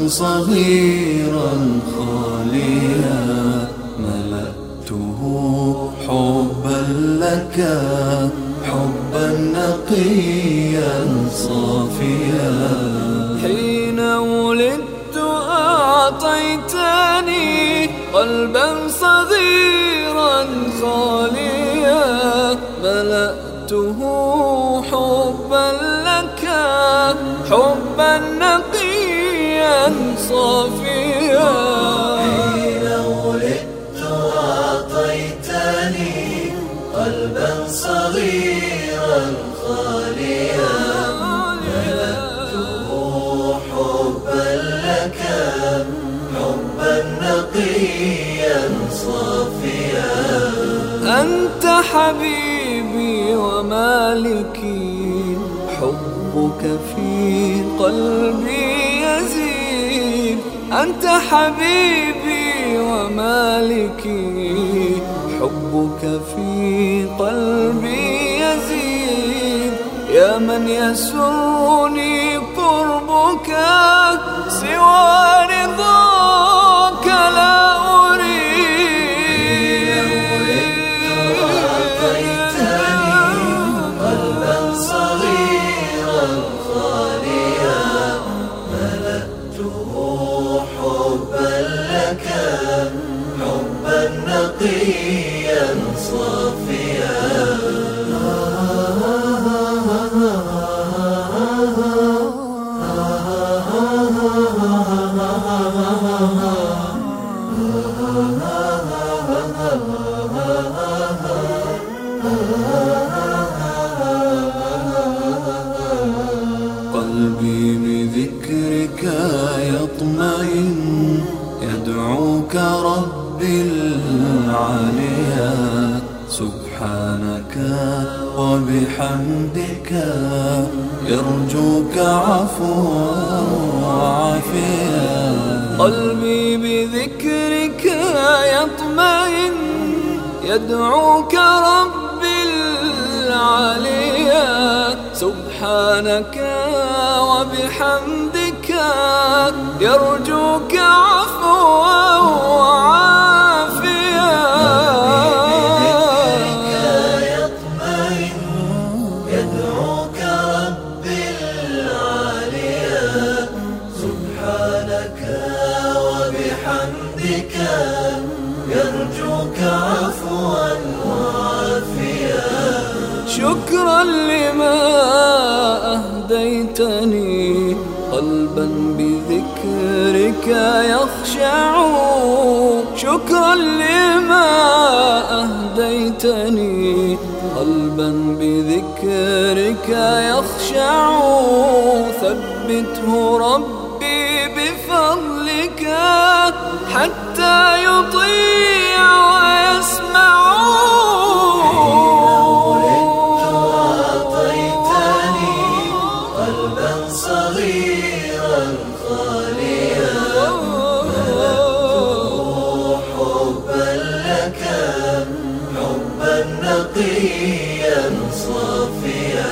صغيرا خاليا ملأته حبا لك، حبا نقيا صافيا. حين ولدت أعطيتني قلبا صغيرا خاليا ملأته حبا لك، حبا نقيا صافيا. حين ولدت أعطيتني قلبا صغيرا خاليا ملأته حبا لك، حبا نقيا صافيا. أنت حبيبي ومالكي، حبك في قلبي يزيد. أنت حبيبي ومالكي، حبك في قلبي يزيد. يا من يسرني قربك، سوى رضاك لا أريد. قلبا صغيرا خاليا ملأته حبا لك، حبا نقيا صافيا. قلبي بذكرك يطمئن، يدعوك ربي العليا. سبحانك وبحمدك يرجوك عفوا وعافيا. قلبي بذكرك يطمئن، يدعوك ربي العليا. سبحانك وبحمدك يرجوك عفوا وعافيا. يدعوك ربي العليا. سبحانك وبحمدك يرجوك عفوا وعافيا. شكرا لما أهديتني قلبا بذكرك يخشع. شكرا لما أهديتني قلبا بذكرك يخشع. ثبته ربي بفضلك حتى يطيع ويسمع. صغيرا خاليا ملأته حبا لك، حبا نقيا صافيا.